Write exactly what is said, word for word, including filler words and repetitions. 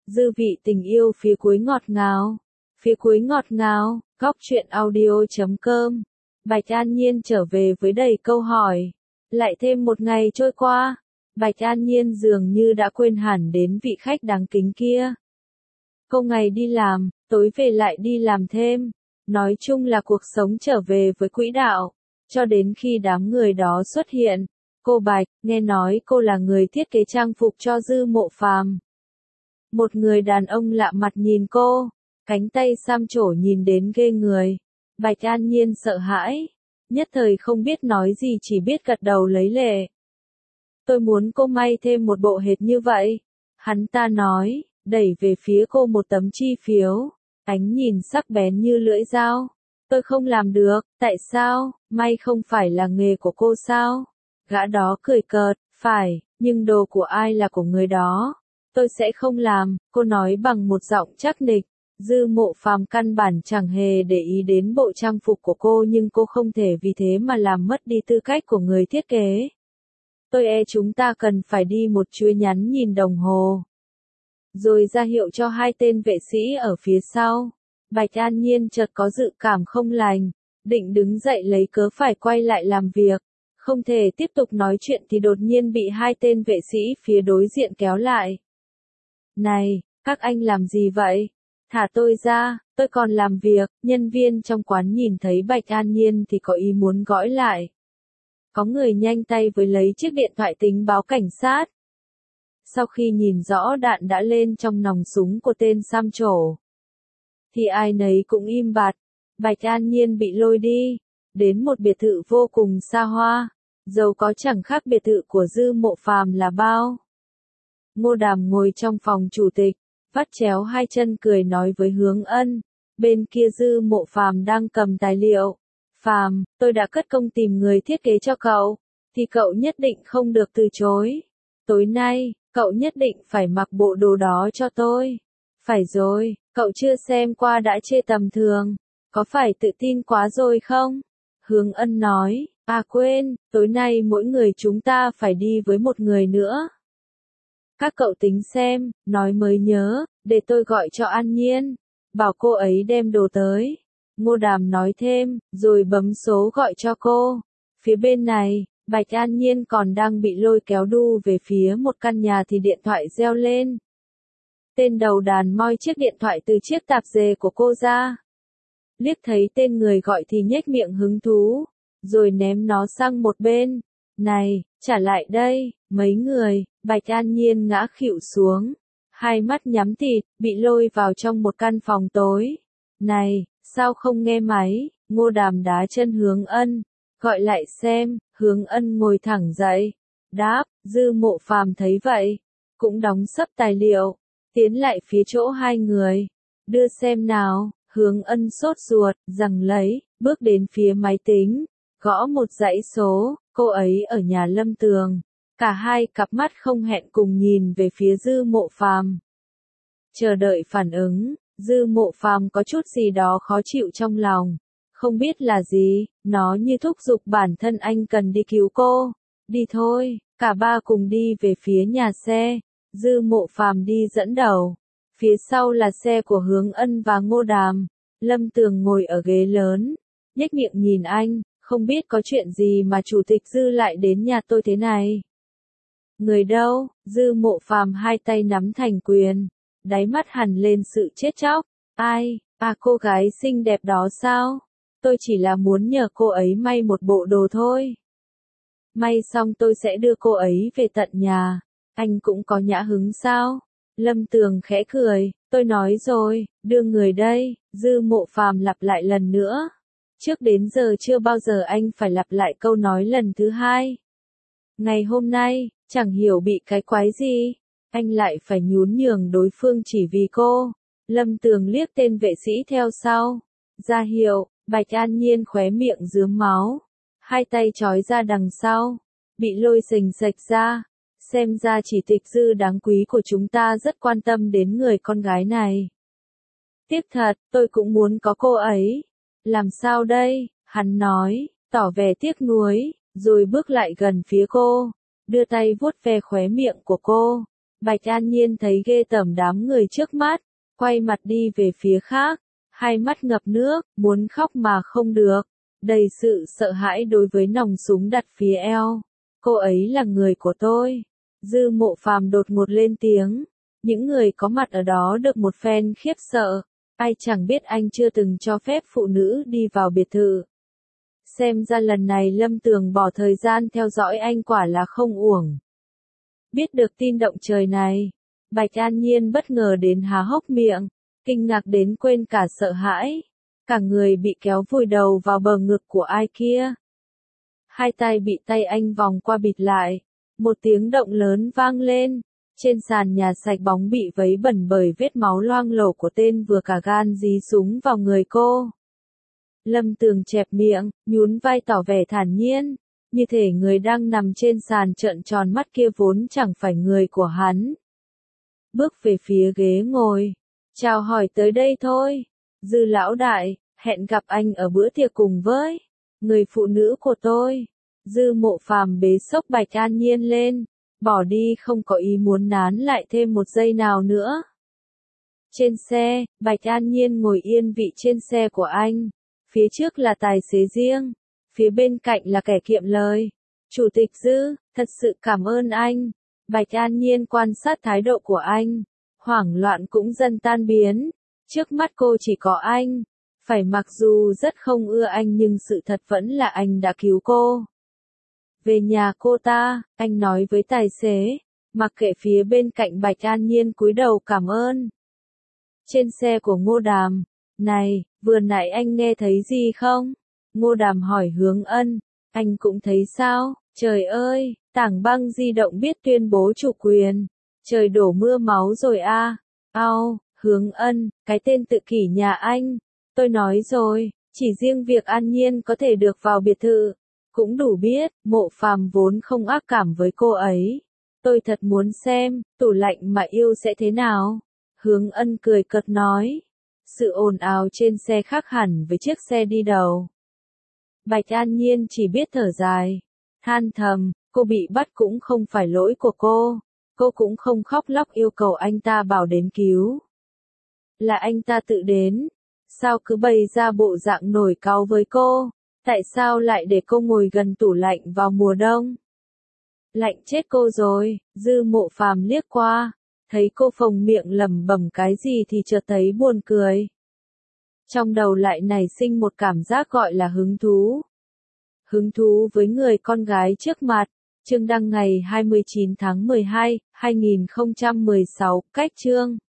Dư vị tình yêu phía cuối ngọt ngào. Phía cuối ngọt ngào, góc truyện audio chấm com. Bạch An Nhiên trở về với đầy câu hỏi. Lại thêm một ngày trôi qua, Bạch An Nhiên dường như đã quên hẳn đến vị khách đáng kính kia. Cô ngày đi làm, tối về lại đi làm thêm. Nói chung là cuộc sống trở về với quỹ đạo. Cho đến khi đám người đó xuất hiện. Cô Bạch, nghe nói cô là người thiết kế trang phục cho Dư Mộ Phàm. Một người đàn ông lạ mặt nhìn cô, cánh tay xăm trổ nhìn đến ghê người. Bạch An Nhiên sợ hãi, nhất thời không biết nói gì chỉ biết gật đầu lấy lệ. Tôi muốn cô may thêm một bộ hệt như vậy. Hắn ta nói, đẩy về phía cô một tấm chi phiếu, ánh nhìn sắc bén như lưỡi dao. Tôi không làm được, tại sao, may không phải là nghề của cô sao? Gã đó cười cợt, phải, nhưng đồ của ai là của người đó. Tôi sẽ không làm, cô nói bằng một giọng chắc nịch. Dư Mộ Phàm căn bản chẳng hề để ý đến bộ trang phục của cô nhưng cô không thể vì thế mà làm mất đi tư cách của người thiết kế. Tôi e chúng ta cần phải đi một chuỗi nhắn nhìn đồng hồ. Rồi ra hiệu cho hai tên vệ sĩ ở phía sau. Bạch An Nhiên chợt có dự cảm không lành, định đứng dậy lấy cớ phải quay lại làm việc. Không thể tiếp tục nói chuyện thì đột nhiên bị hai tên vệ sĩ phía đối diện kéo lại. Này, các anh làm gì vậy? Thả tôi ra, tôi còn làm việc. Nhân viên trong quán nhìn thấy Bạch An Nhiên thì có ý muốn gõi lại. Có người nhanh tay với lấy chiếc điện thoại tính báo cảnh sát. Sau khi nhìn rõ đạn đã lên trong nòng súng của tên xăm trổ, thì ai nấy cũng im bặt. Bạch An Nhiên bị lôi đi, đến một biệt thự vô cùng xa hoa, dầu có chẳng khác biệt thự của Dư Mộ Phàm là bao. Ngô Đàm ngồi trong phòng chủ tịch, vắt chéo hai chân cười nói với Hướng Ân, bên kia Dư Mộ Phàm đang cầm tài liệu. Phàm, tôi đã cất công tìm người thiết kế cho cậu, thì cậu nhất định không được từ chối. Tối nay, cậu nhất định phải mặc bộ đồ đó cho tôi. Phải rồi, cậu chưa xem qua đã chê tầm thường, có phải tự tin quá rồi không? Hướng Ân nói, à quên, tối nay mỗi người chúng ta phải đi với một người nữa. Các cậu tính xem, nói mới nhớ, để tôi gọi cho An Nhiên, bảo cô ấy đem đồ tới. Ngô Đàm nói thêm, rồi bấm số gọi cho cô. Phía bên này, Bạch An Nhiên còn đang bị lôi kéo đu về phía một căn nhà thì điện thoại reo lên. Tên đầu đàn moi chiếc điện thoại từ chiếc tạp dề của cô ra. Liếc thấy tên người gọi thì nhếch miệng hứng thú, rồi ném nó sang một bên. Này, trả lại đây, mấy người. Bạch An Nhiên ngã khuỵu xuống, hai mắt nhắm tịt, bị lôi vào trong một căn phòng tối. Này, sao không nghe máy? Ngô Đàm đá chân Hướng Ân, gọi lại xem. Hướng Ân ngồi thẳng dậy, đáp. Dư Mộ Phàm thấy vậy, cũng đóng sấp tài liệu, tiến lại phía chỗ hai người. Đưa xem nào. Hướng Ân sốt ruột, giằng lấy, bước đến phía máy tính, gõ một dãy số. Cô ấy ở nhà Lâm Tường. Cả hai cặp mắt không hẹn cùng nhìn về phía Dư Mộ Phàm. Chờ đợi phản ứng, Dư Mộ Phàm có chút gì đó khó chịu trong lòng. Không biết là gì, nó như thúc giục bản thân anh cần đi cứu cô. Đi thôi, cả ba cùng đi về phía nhà xe. Dư Mộ Phàm đi dẫn đầu. Phía sau là xe của Hướng Ân và Ngô Đàm. Lâm Tường ngồi ở ghế lớn, nhếch miệng nhìn anh, không biết có chuyện gì mà chủ tịch Dư lại đến nhà tôi thế này. Người đâu? Dư Mộ Phàm hai tay nắm thành quyền, đáy mắt hằn lên sự chết chóc. Ai? À, cô gái xinh đẹp đó sao? Tôi chỉ là muốn nhờ cô ấy may một bộ đồ thôi. May xong tôi sẽ đưa cô ấy về tận nhà. Anh cũng có nhã hứng sao? Lâm Tường khẽ cười, tôi nói rồi, đưa người đây. Dư Mộ Phàm lặp lại lần nữa. Trước đến giờ chưa bao giờ anh phải lặp lại câu nói lần thứ hai. Ngày hôm nay, chẳng hiểu bị cái quái gì, anh lại phải nhún nhường đối phương chỉ vì cô. Lâm Tường liếc tên vệ sĩ theo sau, ra hiệu. Bạch An Nhiên khóe miệng rướm máu, hai tay trói ra đằng sau, bị lôi xềnh xệch ra. Xem ra chỉ tịch Dư đáng quý của chúng ta rất quan tâm đến người con gái này. Tiếc thật, tôi cũng muốn có cô ấy. Làm sao đây? Hắn nói, tỏ vẻ tiếc nuối, rồi bước lại gần phía cô, đưa tay vuốt ve khóe miệng của cô. Bạch An Nhiên thấy ghê tởm đám người trước mắt, quay mặt đi về phía khác, hai mắt ngập nước, muốn khóc mà không được, đầy sự sợ hãi đối với nòng súng đặt phía eo. Cô ấy là người của tôi. Dư Mộ Phàm đột ngột lên tiếng. Những người có mặt ở đó được một phen khiếp sợ. Ai chẳng biết anh chưa từng cho phép phụ nữ đi vào biệt thự. Xem ra lần này Lâm Tường bỏ thời gian theo dõi anh quả là không uổng. Biết được tin động trời này, Bạch An Nhiên bất ngờ đến há hốc miệng, kinh ngạc đến quên cả sợ hãi. Cả người bị kéo vùi đầu vào bờ ngực của ai kia. Hai tay bị tay anh vòng qua bịt lại. Một tiếng động lớn vang lên. Trên sàn nhà sạch bóng bị vấy bẩn bởi vết máu loang lổ của tên vừa cả gan dí súng vào người cô. Lâm Tường chẹp miệng, nhún vai tỏ vẻ thản nhiên. Như thể người đang nằm trên sàn trợn tròn mắt kia vốn chẳng phải người của hắn. Bước về phía ghế ngồi. Chào hỏi tới đây thôi. Dư lão đại, hẹn gặp anh ở bữa tiệc cùng với người phụ nữ của tôi. Dư Mộ Phàm bế xốc Bạch An Nhiên lên, bỏ đi không có ý muốn nán lại thêm một giây nào nữa. Trên xe, Bạch An Nhiên ngồi yên vị trên xe của anh, phía trước là tài xế riêng, phía bên cạnh là kẻ kiệm lời. Chủ tịch Dư, thật sự cảm ơn anh. Bạch An Nhiên quan sát thái độ của anh, hoảng loạn cũng dần tan biến. Trước mắt cô chỉ có anh. Phải mặc dù rất không ưa anh nhưng sự thật vẫn là anh đã cứu cô. Về nhà cô ta, anh nói với tài xế, mặc kệ phía bên cạnh Bạch An Nhiên cúi đầu cảm ơn. Trên xe của Ngô Đàm, này, vừa nãy anh nghe thấy gì không? Ngô Đàm hỏi Hướng Ân, anh cũng thấy sao? Trời ơi, Tảng Băng di động biết tuyên bố chủ quyền. Trời đổ mưa máu rồi a. À. Ao, Hướng Ân, cái tên tự kỷ nhà anh. Tôi nói rồi, chỉ riêng việc An Nhiên có thể được vào biệt thự, cũng đủ biết, Mộ Phàm vốn không ác cảm với cô ấy. Tôi thật muốn xem, tủ lạnh mà yêu sẽ thế nào. Hướng Ân cười cợt nói. Sự ồn ào trên xe khác hẳn với chiếc xe đi đầu. Bạch An Nhiên chỉ biết thở dài, than thầm, cô bị bắt cũng không phải lỗi của cô. Cô cũng không khóc lóc yêu cầu anh ta bảo đến cứu. Là anh ta tự đến. Sao cứ bày ra bộ dạng nổi cáu với cô? Tại sao lại để cô ngồi gần tủ lạnh vào mùa đông? Lạnh chết cô rồi. Dư Mộ Phàm liếc qua, thấy cô phồng miệng lẩm bẩm cái gì thì chợt thấy buồn cười. Trong đầu lại nảy sinh một cảm giác gọi là hứng thú. Hứng thú với người con gái trước mặt. Chương đăng ngày hai mươi chín tháng mười hai, hai nghìn không trăm mười sáu, cách chương.